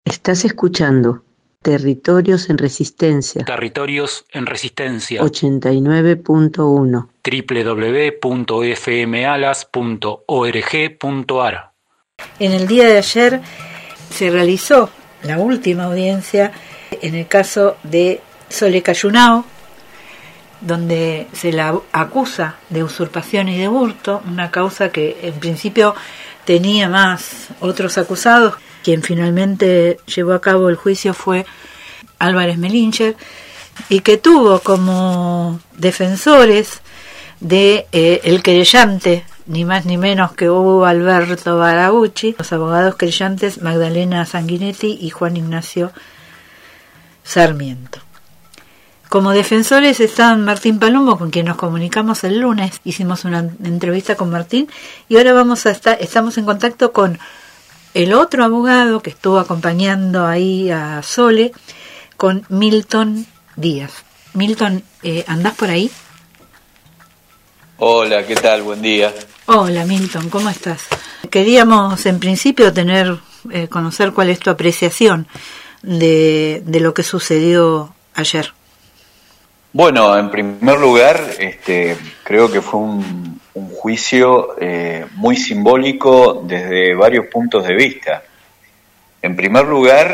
Estás escuchando Territorios en Resistencia. Territorios en Resistencia. 89.1. www.fmalas.org.ar. En el día de ayer se realizó la última audiencia en el caso de Sole Cayunao, donde se la acusa de usurpación y de hurto, una causa que en principio tenía más otros acusados. Quien finalmente llevó a cabo el juicio fue Álvarez Mellinger, y que tuvo como defensores de el querellante, ni más ni menos que Hugo Alberto Barabucci, los abogados querellantes Magdalena Sanguinetti y Juan Ignacio Sarmiento. Como defensores estaban Martín Palumbo, con quien nos comunicamos el lunes, hicimos una entrevista con Martín, y ahora estamos en contacto con el otro abogado que estuvo acompañando ahí a Sole, con Milton Díaz. Milton, ¿andás por ahí? Hola, ¿qué tal? Buen día. Hola Milton, ¿cómo estás? Queríamos en principio conocer cuál es tu apreciación de lo que sucedió ayer. Bueno, en primer lugar, creo que fue un juicio muy simbólico desde varios puntos de vista. En primer lugar,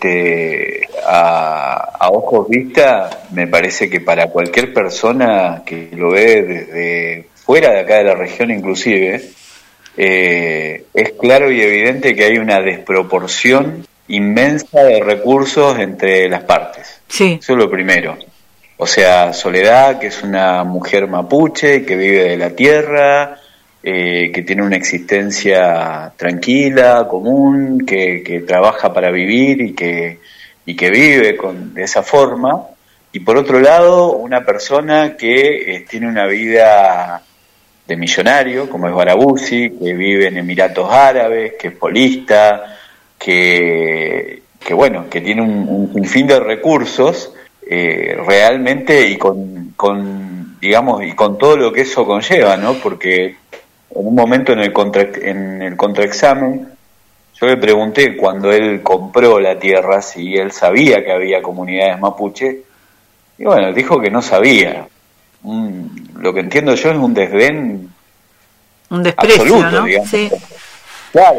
a ojos vista, me parece que para cualquier persona que lo ve desde fuera de acá de la región inclusive, es claro y evidente que hay una desproporción inmensa de recursos entre las partes. Sí. Eso es lo primero. O sea, Soledad, que es una mujer mapuche, que vive de la tierra, que tiene una existencia tranquila, común, que trabaja para vivir y que vive de esa forma. Y por otro lado, una persona que tiene una vida de millonario, como es Barabucci, que vive en Emiratos Árabes, que es polista, que tiene un sinfín de recursos, realmente, y con todo lo que eso conlleva, ¿no? Porque en un momento en el contraexamen yo le pregunté, cuando él compró la tierra, si él sabía que había comunidades mapuche, y bueno, dijo que no sabía. Lo que entiendo yo es un desdén, un desprecio, absoluto, ¿no? digamos. Sí. Claro.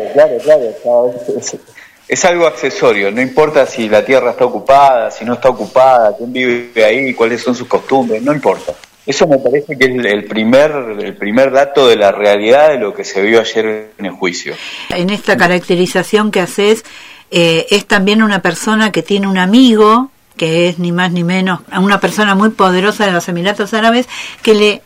Es algo accesorio, no importa si la tierra está ocupada, si no está ocupada, quién vive ahí, cuáles son sus costumbres, no importa. Eso me parece que es el primer dato de la realidad de lo que se vio ayer en el juicio. En esta caracterización que haces, es también una persona que tiene un amigo, que es ni más ni menos una persona muy poderosa de los Emiratos Árabes, que le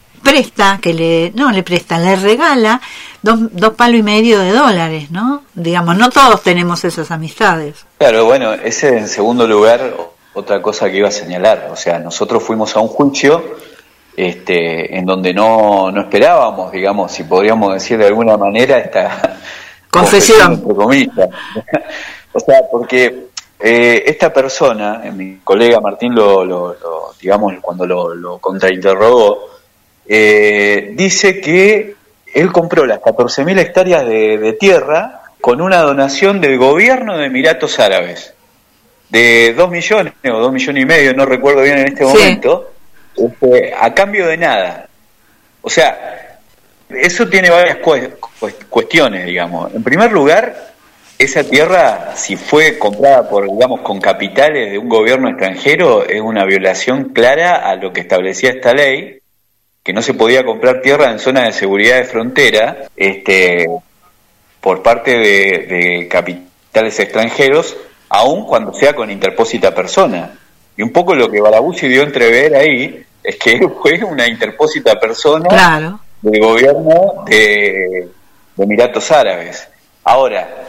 regala $2,5 palos, ¿no? Digamos, no todos tenemos esas amistades. Claro, bueno, ese en segundo lugar, otra cosa que iba a señalar, o sea, nosotros fuimos a un juicio en donde no esperábamos, digamos, si podríamos decir de alguna manera, esta confesión entre comillas. O sea, porque esta persona, mi colega Martín cuando lo contrainterrogó, dice que él compró las 14.000 hectáreas de tierra con una donación del gobierno de Emiratos Árabes de 2 millones o 2,5 millones, no recuerdo bien en este momento, a cambio de nada. O sea, eso tiene varias cuestiones, digamos. En primer lugar, esa tierra, si fue comprada con capitales de un gobierno extranjero, es una violación clara a lo que establecía esta ley, que no se podía comprar tierra en zonas de seguridad de frontera por parte de capitales extranjeros, aun cuando sea con interpósita persona. Y un poco lo que Barabucci dio a entrever ahí es que fue una interpósita persona, claro, del gobierno de Emiratos Árabes. Ahora,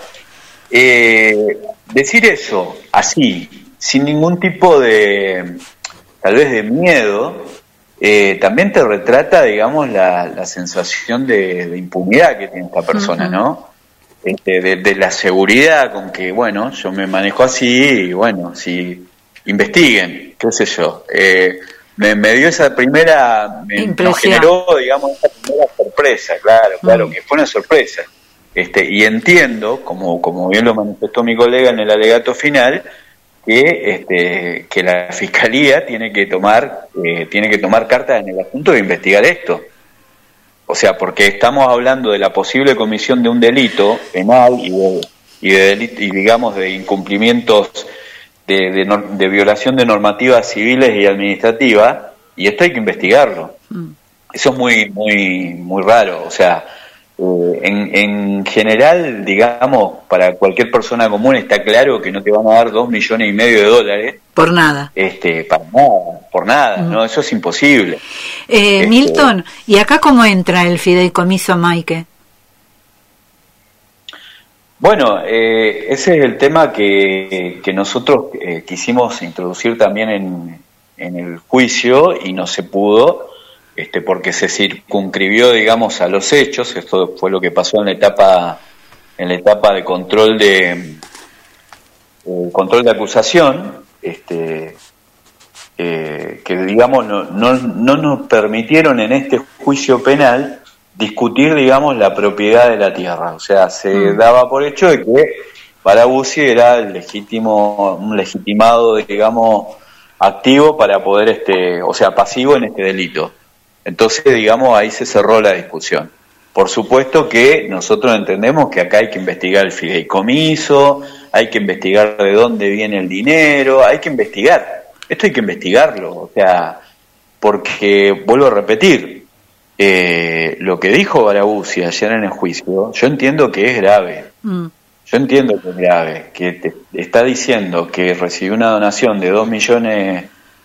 decir eso así, sin ningún tipo tal vez de miedo, también te retrata, digamos, la sensación de impunidad que tiene esta persona, uh-huh, ¿no? De la seguridad con que, bueno, yo me manejo así y, bueno, si investiguen, qué sé yo. Me dio esa primera, nos generó, digamos, esa primera sorpresa, claro, que fue una sorpresa. y entiendo, como bien lo manifestó mi colega en el alegato final, que la Fiscalía tiene que tomar cartas en el asunto de investigar esto. O sea, porque estamos hablando de la posible comisión de un delito penal y digamos de incumplimientos de violación de normativas civiles y administrativas, y esto hay que investigarlo. Eso es muy muy muy raro. O sea, en general, digamos, para cualquier persona común está claro que no te van a dar $2,5 millones por nada. Por nada, ¿no? Eso es imposible. Milton, ¿y acá cómo entra el fideicomiso Maike? Bueno, ese es el tema que nosotros quisimos introducir también en el juicio y no se pudo, porque se circunscribió, digamos, a los hechos. Esto fue lo que pasó en la etapa de control de acusación, que digamos no nos permitieron en este juicio penal discutir, digamos, la propiedad de la tierra. O sea, se daba por hecho de que Barabuzzi era un legitimado, digamos, activo para poder, o sea, pasivo en este delito. Entonces, digamos, ahí se cerró la discusión. Por supuesto que nosotros entendemos que acá hay que investigar el fideicomiso, hay que investigar de dónde viene el dinero, hay que investigar. Esto hay que investigarlo, o sea, porque, vuelvo a repetir, lo que dijo Barabuzzi ayer en el juicio, yo entiendo que es grave. Yo entiendo que es grave, que te está diciendo que recibió una donación de $2 millones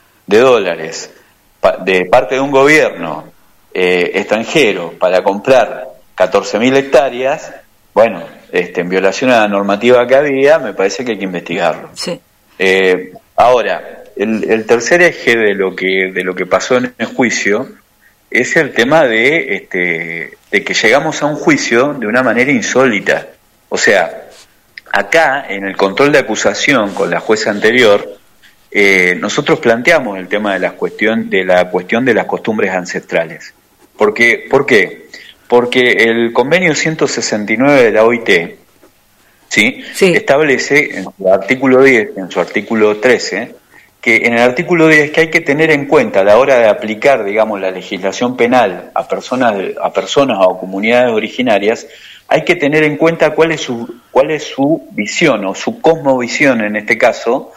de parte de un gobierno extranjero para comprar 14.000 hectáreas, bueno, en violación a la normativa que había, me parece que hay que investigarlo. Sí. Ahora, el tercer eje de lo que pasó en el juicio es el tema de que llegamos a un juicio de una manera insólita. O sea, acá, en el control de acusación con la jueza anterior, nosotros planteamos el tema de la cuestión de las costumbres ancestrales. ¿Por qué? Porque el convenio 169 de la OIT, ¿sí? Establece en su artículo 10, en su artículo 13, que en el artículo 10 que hay que tener en cuenta a la hora de aplicar, digamos, la legislación penal a personas o comunidades originarias, hay que tener en cuenta cuál es su visión o su cosmovisión, en este caso,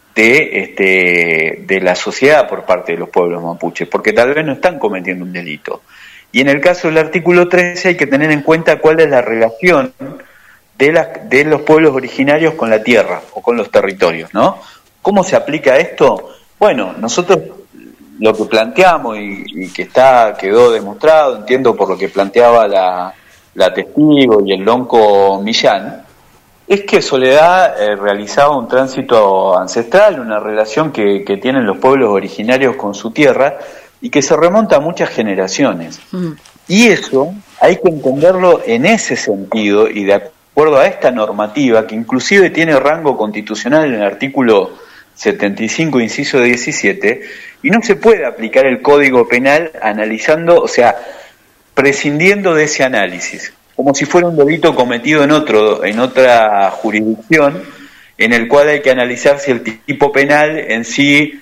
de la sociedad por parte de los pueblos mapuches, porque tal vez no están cometiendo un delito. Y en el caso del artículo 13 hay que tener en cuenta cuál es la relación de los pueblos originarios con la tierra o con los territorios, ¿no? ¿Cómo se aplica esto? Bueno, nosotros lo que planteamos y que quedó demostrado, entiendo por lo que planteaba la testigo y el lonco Millán, es que Soledad realizaba un tránsito ancestral, una relación que tienen los pueblos originarios con su tierra y que se remonta a muchas generaciones. Y eso hay que entenderlo en ese sentido y de acuerdo a esta normativa, que inclusive tiene rango constitucional en el artículo 75, inciso 17, y no se puede aplicar el Código Penal analizando, o sea, prescindiendo de ese análisis, como si fuera un delito cometido en otra jurisdicción, en el cual hay que analizar si el tipo penal en sí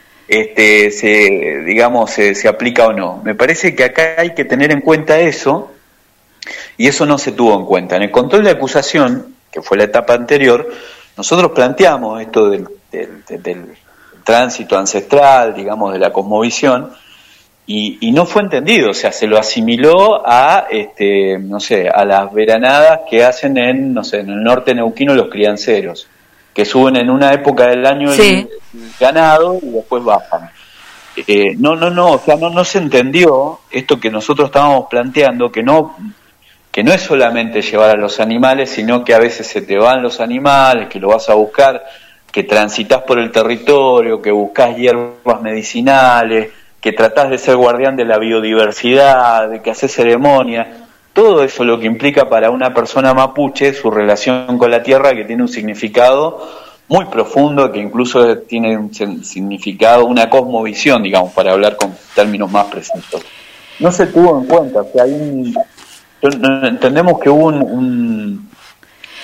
se aplica o no. Me parece que acá hay que tener en cuenta eso, y eso no se tuvo en cuenta. En el control de acusación, que fue la etapa anterior, nosotros planteamos esto del tránsito ancestral, digamos, de la cosmovisión, y no fue entendido. O sea, se lo asimiló a a las veranadas que hacen en el norte neuquino los crianceros, que suben en una época del año el ganado y después bajan. O sea, no se entendió esto que nosotros estábamos planteando, que no es solamente llevar a los animales, sino que a veces se te van los animales, que lo vas a buscar, que transitas por el territorio, que buscas hierbas medicinales, que tratás de ser guardián de la biodiversidad, de que haces ceremonia. Todo eso lo que implica para una persona mapuche su relación con la tierra, que tiene un significado muy profundo, que incluso tiene un significado, una cosmovisión, digamos, para hablar con términos más precisos. No se tuvo en cuenta, o sea, entendemos que hubo un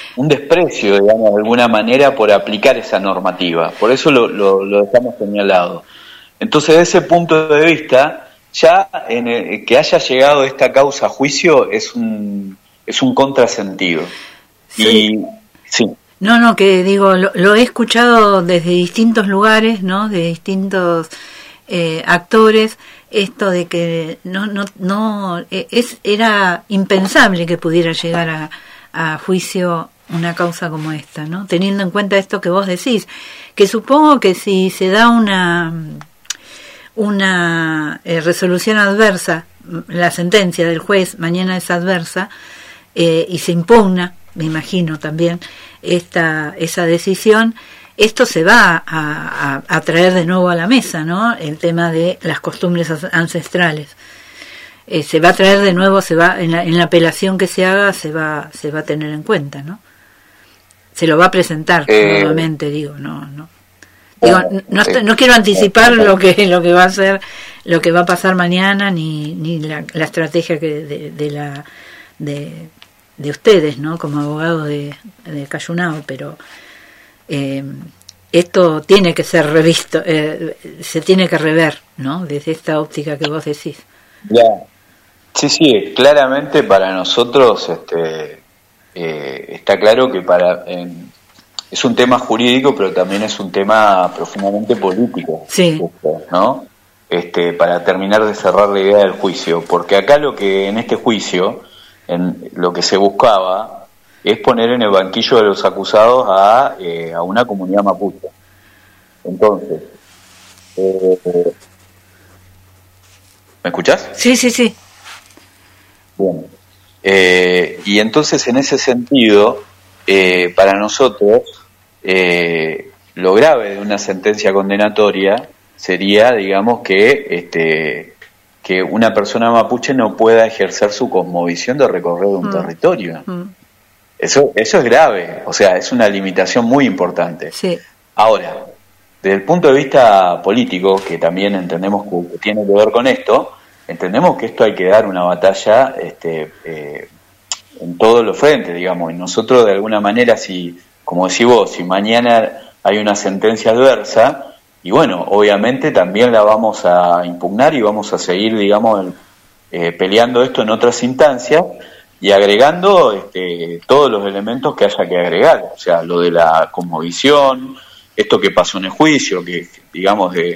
un desprecio, digamos, de alguna manera por aplicar esa normativa. Por eso lo dejamos señalado. Entonces, desde ese punto de vista, ya que haya llegado esta causa a juicio es un contrasentido. Sí. Y sí. No, que digo, lo he escuchado desde distintos lugares, ¿no? De distintos actores, esto de que era impensable que pudiera llegar a juicio una causa como esta, ¿no? Teniendo en cuenta esto que vos decís, que supongo que si se da una resolución adversa, la sentencia del juez mañana es adversa, y se impugna, me imagino también, esa decisión, esto se va a traer de nuevo a la mesa, ¿no? El tema de las costumbres ancestrales. Se va a traer de nuevo, en la apelación que se haga, se va a tener en cuenta, ¿no? Se lo va a presentar nuevamente, digo, no quiero anticipar lo que va a ser, lo que va a pasar mañana, ni la estrategia de ustedes, ¿no? Como abogado de Cayunao, pero esto tiene que ser revisto, se tiene que rever, ¿no? Desde esta óptica que vos decís. Ya. Sí, claramente para nosotros está claro que es un tema jurídico, pero también es un tema profundamente político, sí, ¿no? Para terminar de cerrar la idea del juicio, porque acá en este juicio, lo que se buscaba es poner en el banquillo de los acusados a una comunidad mapuche. Entonces, ¿me escuchás? Sí. Bien. Y entonces, en ese sentido, para nosotros, lo grave de una sentencia condenatoria sería, digamos, que una persona mapuche no pueda ejercer su cosmovisión de recorrer un territorio. Eso es grave, o sea, es una limitación muy importante. Sí. Ahora, desde el punto de vista político, que también entendemos que tiene que ver con esto, entendemos que esto hay que dar una batalla en todos los frentes, digamos, y nosotros de alguna manera, como decís vos, si mañana hay una sentencia adversa, y bueno, obviamente también la vamos a impugnar y vamos a seguir, digamos, peleando esto en otras instancias y agregando todos los elementos que haya que agregar, o sea, lo de la cosmovisión, esto que pasó en el juicio, que digamos de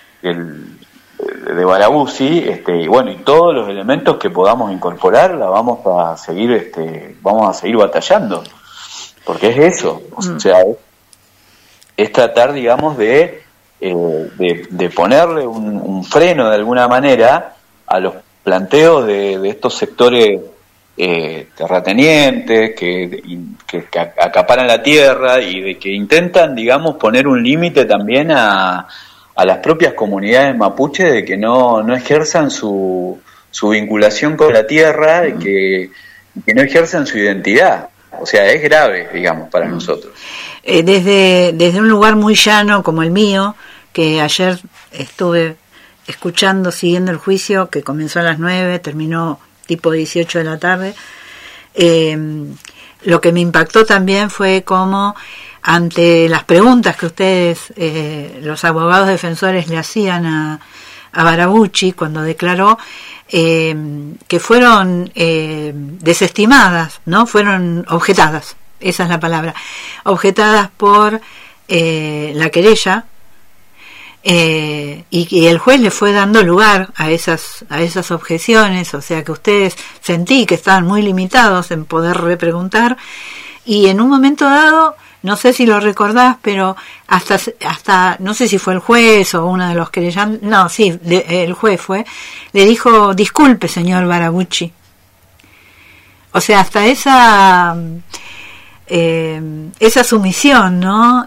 Barabuzzi, y bueno, y todos los elementos que podamos incorporar la vamos a seguir batallando, porque es eso, o sea, es tratar, digamos, de ponerle un freno de alguna manera a los planteos de estos sectores terratenientes que acaparan la tierra y de que intentan, digamos, poner un límite también a las propias comunidades mapuches de que no ejerzan su vinculación con la tierra y que no ejerzan su identidad. O sea, es grave, digamos, para nosotros. Desde un lugar muy llano como el mío, que ayer estuve escuchando, siguiendo el juicio, que comenzó a las 9, terminó tipo 18 de la tarde, lo que me impactó también fue cómo ante las preguntas que ustedes, los abogados defensores, le hacían a Barabuzzi cuando declaró, que fueron desestimadas, ¿no? Fueron objetadas, esa es la palabra, objetadas por la querella, y el juez le fue dando lugar a esas objeciones, o sea que ustedes sentí que estaban muy limitados en poder repreguntar, y en un momento dado, no sé si lo recordás, pero hasta no sé si fue el juez o uno de los querellantes, no, sí, el juez le dijo: disculpe, señor Barabuzzi. O sea, hasta esa sumisión, ¿no?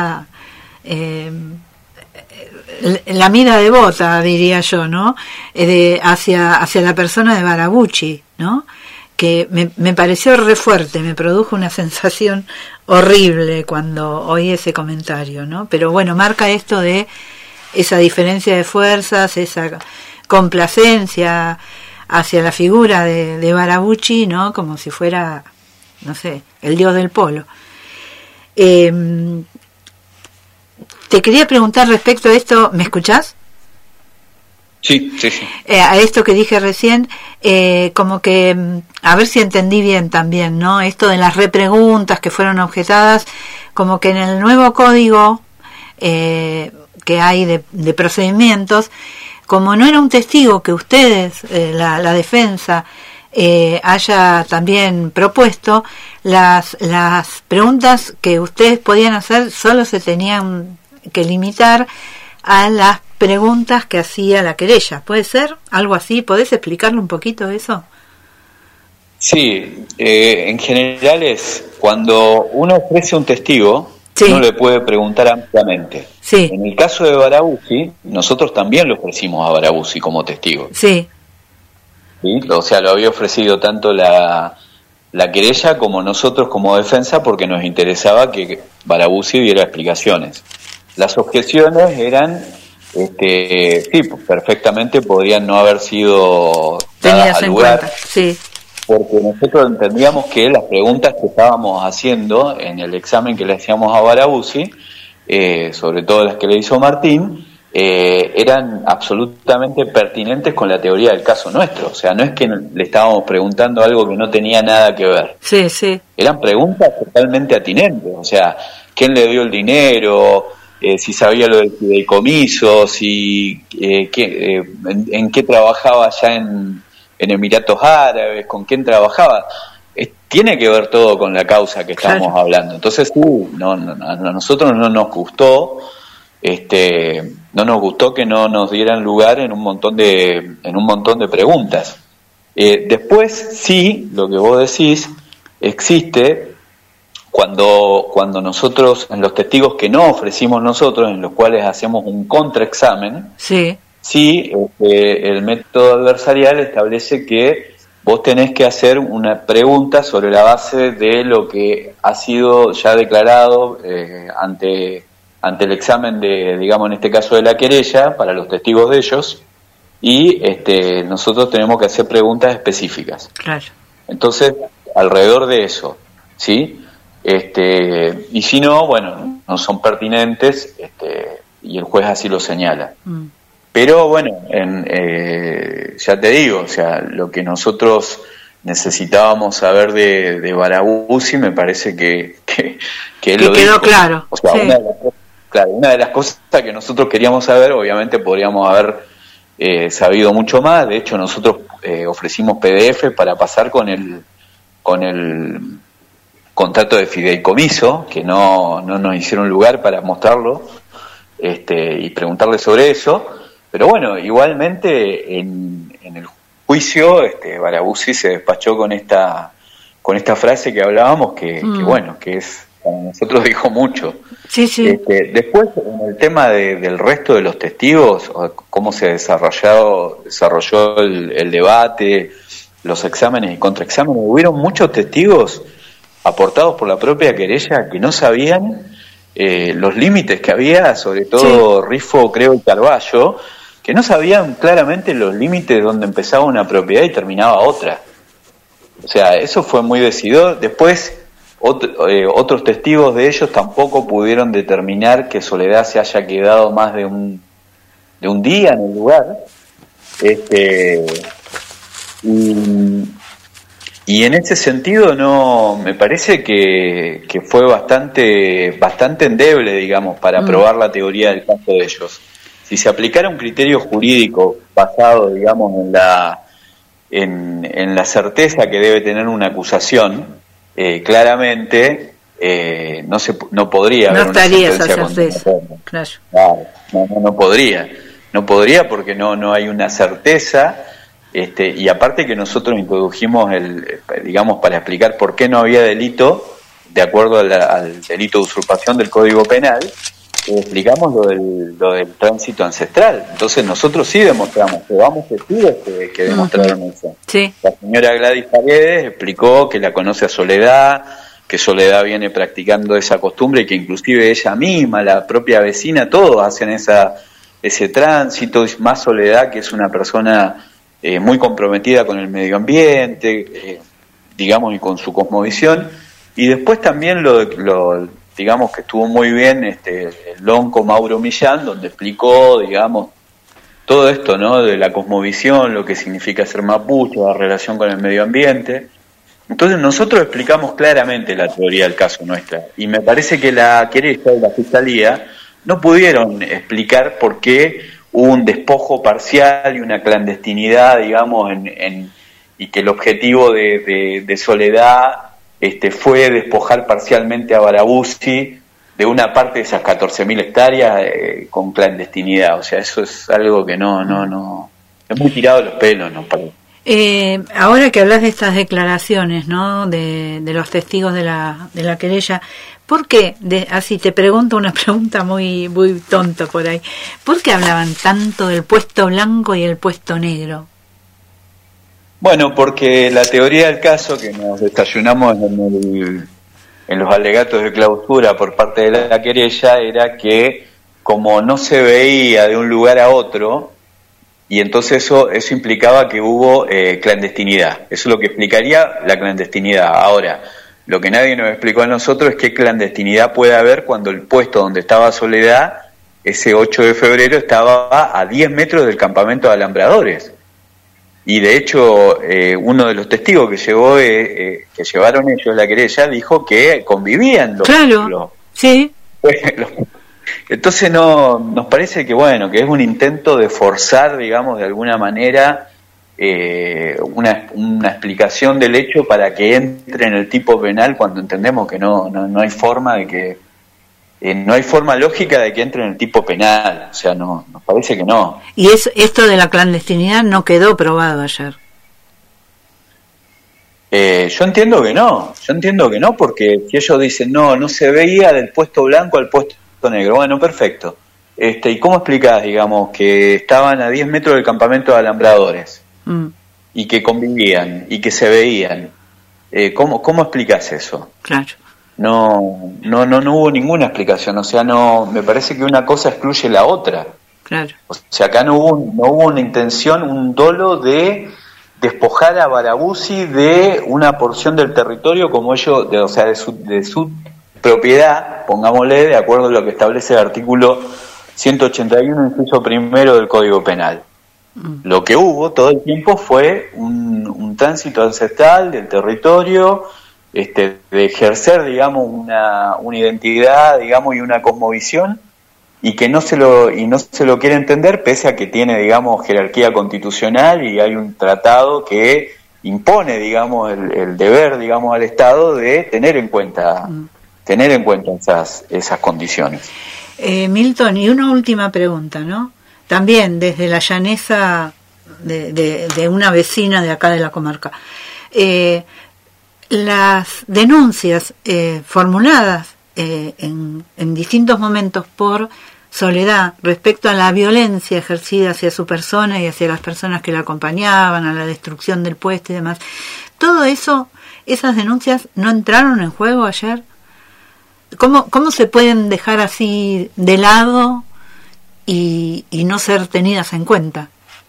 La mira de bota, diría yo, ¿no? Hacia la persona de Barabuzzi, ¿no? Que me pareció re fuerte, me produjo una sensación horrible cuando oí ese comentario, ¿no? Pero bueno, marca esto de esa diferencia de fuerzas, esa complacencia hacia la figura de Barabuzzi, ¿no? Como si fuera no sé, el dios del polo. Te quería preguntar respecto a esto, ¿me escuchás? Sí. A esto que dije recién, como que, a ver si entendí bien también, ¿no? Esto de las repreguntas que fueron objetadas, como que en el nuevo código que hay de procedimientos, como no era un testigo que ustedes, la defensa, haya también propuesto, las preguntas que ustedes podían hacer solo se tenían que limitar a las preguntas que hacía la querella. ¿Puede ser algo así? ¿Podés explicarle un poquito eso? Sí, en general es cuando uno ofrece un testigo, sí, uno le puede preguntar ampliamente. Sí. En el caso de Barabuzzi, nosotros también le ofrecimos a Barabuzzi como testigo. Sí. ¿Sí? O sea, lo había ofrecido tanto la querella como nosotros como defensa, porque nos interesaba que Barabuzzi diera explicaciones. Las objeciones eran, sí, perfectamente podrían no haber sido dadas al lugar, sí, porque nosotros entendíamos que las preguntas que estábamos haciendo en el examen que le hacíamos a Barabuzzi, sobre todo las que le hizo Martín, eran absolutamente pertinentes con la teoría del caso nuestro. O sea, no es que le estábamos preguntando algo que no tenía nada que ver. Sí, sí. Eran preguntas totalmente atinentes. O sea, ¿quién le dio el dinero? Si sabía lo del fideicomiso, si en qué trabajaba allá en Emiratos Árabes, con quién trabajaba. Tiene que ver todo con la causa que estamos hablando. Entonces, a nosotros no nos gustó, no nos gustó que no nos dieran lugar en un montón de preguntas. Después, sí, lo que vos decís existe. Cuando nosotros, en los testigos que no ofrecimos nosotros, en los cuales hacemos un contraexamen, sí, el método adversarial establece que vos tenés que hacer una pregunta sobre la base de lo que ha sido ya declarado ante el examen de, digamos, en este caso de la querella, para los testigos de ellos, y nosotros tenemos que hacer preguntas específicas. Claro. Entonces, alrededor de eso, ¿sí? Y si no, bueno, no son pertinentes, y el juez así lo señala. Pero bueno, ya te digo, o sea, lo que nosotros necesitábamos saber de Barabuzzi, me parece que él lo quedó dijo. Claro. O sea, sí. Una de las cosas que nosotros queríamos saber, obviamente podríamos haber sabido mucho más. De hecho, nosotros ofrecimos PDF para pasar con el contrato de fideicomiso, que no nos hicieron lugar para mostrarlo y preguntarle sobre eso. Pero bueno, igualmente en el juicio Barabuzzi se despachó con esta frase que hablábamos, que bueno, que es, para nosotros dijo mucho. Sí, sí. Después, en el tema del resto de los testigos, cómo se desarrolló el debate, los exámenes y contraexámenes, hubieron muchos testigos aportados por la propia querella que no sabían los límites que había, sobre todo sí. Rifo, creo, y Carballo, que no sabían claramente los límites donde empezaba una propiedad y terminaba otra. O sea, eso fue muy decidor. Después, otros testigos de ellos tampoco pudieron determinar que Soledad se haya quedado más de un día en el lugar. Y en ese sentido no me parece que fue bastante endeble, digamos, para probar la teoría del caso de ellos. Si se aplicara un criterio jurídico basado, digamos, en la certeza que debe tener una acusación, claramente no podría haber una sentencia condenatoria. Claro, no podría porque no hay una certeza. Y aparte que nosotros introdujimos digamos, para explicar por qué no había delito, de acuerdo al delito de usurpación del Código Penal, explicamos lo del tránsito ancestral. Entonces nosotros sí demostramos, llevamos testigos que demostraron eso. Sí. La señora Gladys Paredes explicó que la conoce a Soledad, que Soledad viene practicando esa costumbre y que inclusive ella misma, la propia vecina, todos hacen ese tránsito, más Soledad, que es una persona muy comprometida con el medio ambiente, digamos, y con su cosmovisión. Y después también digamos que estuvo muy bien el lonco Mauro Millán, donde explicó, digamos, todo esto, ¿no? De la cosmovisión, lo que significa ser mapuche, la relación con el medio ambiente. Entonces nosotros explicamos claramente la teoría del caso nuestra, y me parece que la querella y la fiscalía no pudieron explicar por qué hubo un despojo parcial y una clandestinidad, digamos, y que el objetivo de Soledad fue despojar parcialmente a Barabuzzi de una parte de esas 14.000 hectáreas con clandestinidad. O sea, eso es algo que no es muy tirado de los pelos, ¿no? Ahora que hablas de estas declaraciones, ¿no? De los testigos de la querella, ¿por qué? Así te pregunto una pregunta muy tonta por ahí. ¿Por qué hablaban tanto del puesto blanco y el puesto negro? Bueno, porque la teoría del caso que nos desayunamos en los alegatos de clausura por parte de la querella era que como no se veía de un lugar a otro, y entonces eso implicaba que hubo clandestinidad. Eso es lo que explicaría la clandestinidad. Ahora, lo que nadie nos explicó a nosotros es qué clandestinidad puede haber cuando el puesto donde estaba Soledad, ese 8 de febrero, estaba a 10 metros del campamento de alambradores. Y de hecho, uno de los testigos que llevaron ellos la querella dijo que convivían sí. Entonces nos parece que bueno, que es un intento de forzar, digamos, de alguna manera una explicación del hecho para que entre en el tipo penal, cuando entendemos que no hay forma de que no hay forma lógica de que entre en el tipo penal. O sea, nos parece que no. Y esto de la clandestinidad no quedó probado ayer. Yo entiendo que no, porque si ellos dicen no se veía del puesto blanco al puesto negro, bueno, perfecto. ¿Y cómo explicás, digamos, que estaban a 10 metros del campamento de alambradores y que convivían y que se veían? ¿Cómo explicás eso? Claro. No hubo ninguna explicación, o sea, me parece que una cosa excluye la otra. Claro. O sea, acá no hubo una intención, un dolo de despojar a Barabuzzi de una porción del territorio como ellos, de su propiedad, pongámosle, de acuerdo a lo que establece el artículo 181, inciso primero del Código Penal. Lo que hubo todo el tiempo fue un tránsito ancestral del territorio, de ejercer, digamos, una identidad, digamos, y una cosmovisión, y que no se lo quiere entender, pese a que tiene, digamos, jerarquía constitucional y hay un tratado que impone, digamos, el deber, digamos, al Estado de tener en cuenta esas condiciones. Milton, y una última pregunta, ¿no? También desde la llaneza de una vecina de acá de la comarca. Las denuncias formuladas en distintos momentos por Soledad respecto a la violencia ejercida hacia su persona y hacia las personas que la acompañaban, a la destrucción del puesto y demás, todo eso, esas denuncias no entraron en juego ayer. ¿Cómo se pueden dejar así de lado y no ser tenidas en cuenta?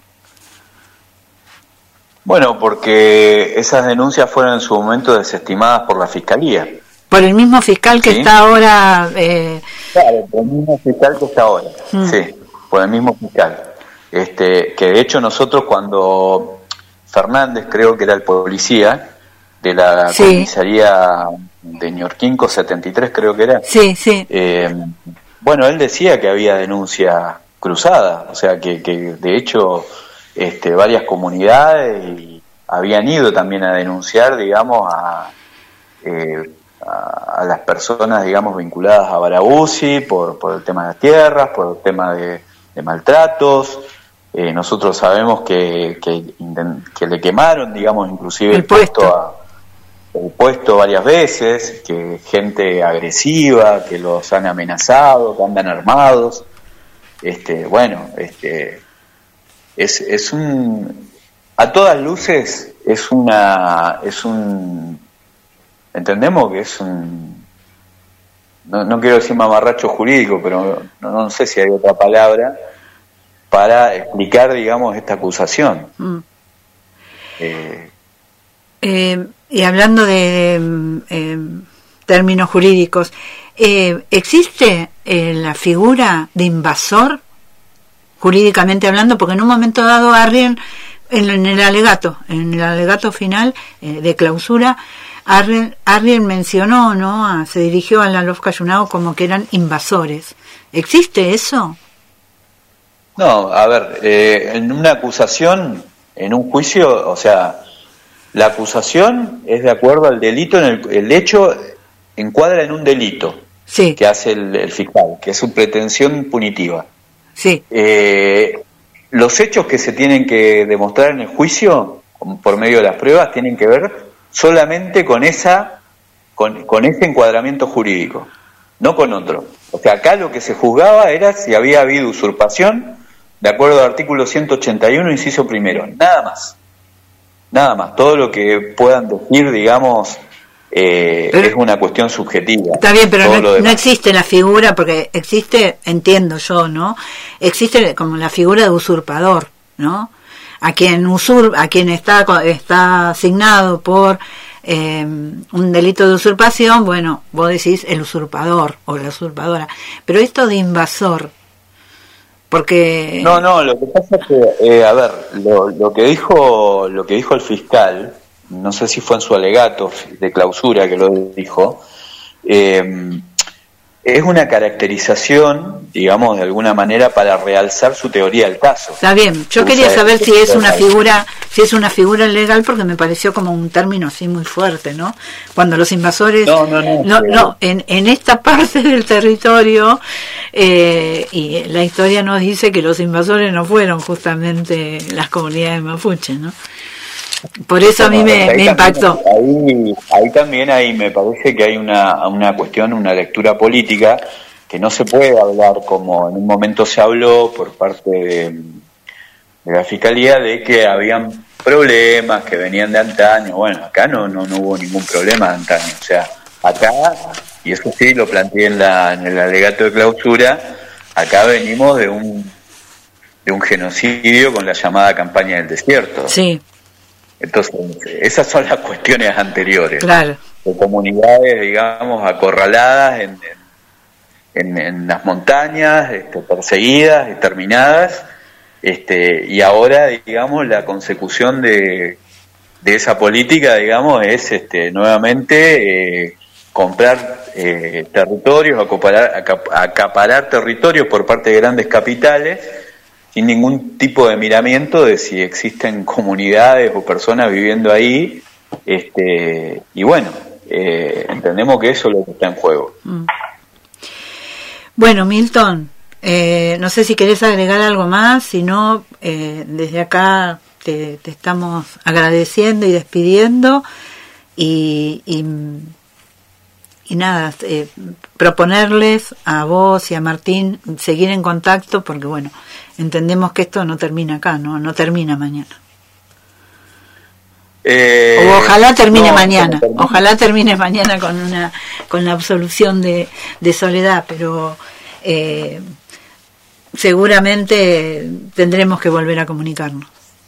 Bueno, porque esas denuncias fueron en su momento desestimadas por la Fiscalía. Por el mismo fiscal que está ahora... Claro, por el mismo fiscal que está ahora, sí, por el mismo fiscal. Que de hecho nosotros cuando Fernández, creo que era el policía, de la comisaría de Ñorquinco 73, creo que era. Sí. Bueno, él decía que había denuncias cruzadas, o sea, que de hecho varias comunidades habían ido también a denunciar, digamos, a las personas, digamos, vinculadas a Barabuzzi por el tema de las tierras, por el tema de martratos. Nosotros sabemos que le quemaron, digamos, inclusive el puesto varias veces, que gente agresiva, que los han amenazado, que andan armados. Es a todas luces entendemos que es no quiero decir mamarracho jurídico, pero no sé si hay otra palabra para explicar, digamos, esta acusación. Y hablando de términos jurídicos, ¿existe la figura de invasor, jurídicamente hablando? Porque en un momento dado Arrien, en el alegato final de clausura, Arrien mencionó, ¿no? Se dirigió a la LOF Callunao como que eran invasores. ¿Existe eso? No, a ver, en una acusación, en un juicio, o sea, la acusación es de acuerdo al delito, el hecho encuadra en un delito sí. que hace el fiscal, que es su pretensión punitiva. Sí. Los hechos que se tienen que demostrar en el juicio, por medio de las pruebas, tienen que ver solamente con ese encuadramiento jurídico, no con otro. O sea, acá lo que se juzgaba era si había habido usurpación, de acuerdo al artículo 181, inciso primero, nada más. Todo lo que puedan decir, digamos, es una cuestión subjetiva. Está bien, pero no existe la figura, porque existe, entiendo yo, ¿no? Existe como la figura de usurpador, ¿no? A quien está asignado por un delito de usurpación, bueno, vos decís el usurpador o la usurpadora. Pero esto de invasor, porque... No, lo que pasa es que, a ver, lo que dijo el fiscal, no sé si fue en su alegato de clausura que lo dijo, es una caracterización, digamos, de alguna manera para realzar su teoría del caso. Está bien, yo quería saber si es una figura legal, porque me pareció como un término así muy fuerte, ¿no? Cuando los invasores no en esta parte del territorio, y la historia nos dice que los invasores no fueron justamente las comunidades mapuches, ¿no? Por eso a mí me impactó. Ahí también me parece que hay una cuestión, una lectura política, que no se puede hablar como en un momento se habló por parte de la Fiscalía de que habían problemas que venían de antaño. Bueno, acá no hubo ningún problema de antaño. O sea, acá, y eso sí lo planteé en el alegato de clausura, acá venimos de un genocidio con la llamada campaña del desierto. Sí. Entonces, esas son las cuestiones anteriores. Claro. De comunidades, digamos, acorraladas en las montañas, perseguidas, exterminadas, y ahora, digamos, la consecución de esa política, digamos, es nuevamente comprar territorios, acaparar territorios por parte de grandes capitales, sin ningún tipo de miramiento de si existen comunidades o personas viviendo ahí, y bueno, entendemos que eso es lo que está en juego. Bueno, Milton, no sé si querés agregar algo más, si no, desde acá te estamos agradeciendo y despidiendo, y nada, proponerles a vos y a Martín seguir en contacto, porque bueno, entendemos que esto no termina acá, no termina mañana. O ojalá termine mañana, ojalá termine mañana con la absolución de Soledad, pero seguramente tendremos que volver a comunicarnos.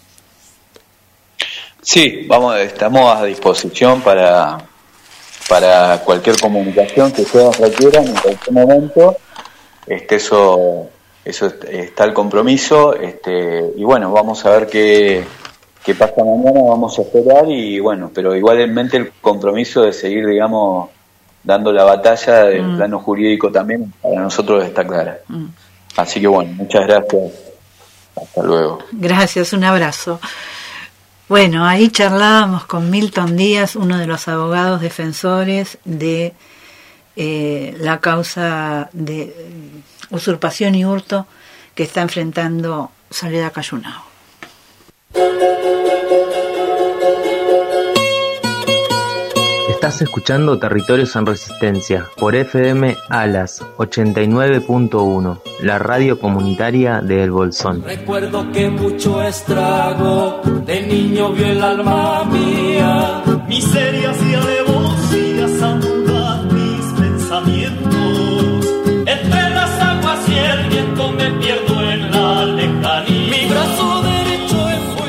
Sí, estamos a disposición para cualquier comunicación que ustedes requieran en cualquier momento. Eso está el compromiso, y bueno, vamos a ver qué pasa mañana, vamos a esperar, y bueno, pero igualmente el compromiso de seguir, digamos, dando la batalla del plano jurídico también para nosotros está clara. Así que bueno, muchas gracias, hasta luego. Gracias, un abrazo. Bueno, ahí charlábamos con Milton Díaz, uno de los abogados defensores de la causa de usurpación y hurto que está enfrentando Soledad Callunao. Estás escuchando Territorios en Resistencia por FM Alas 89.1, la radio comunitaria de El Bolsón. Recuerdo que mucho estrago de niño vio el alma mía.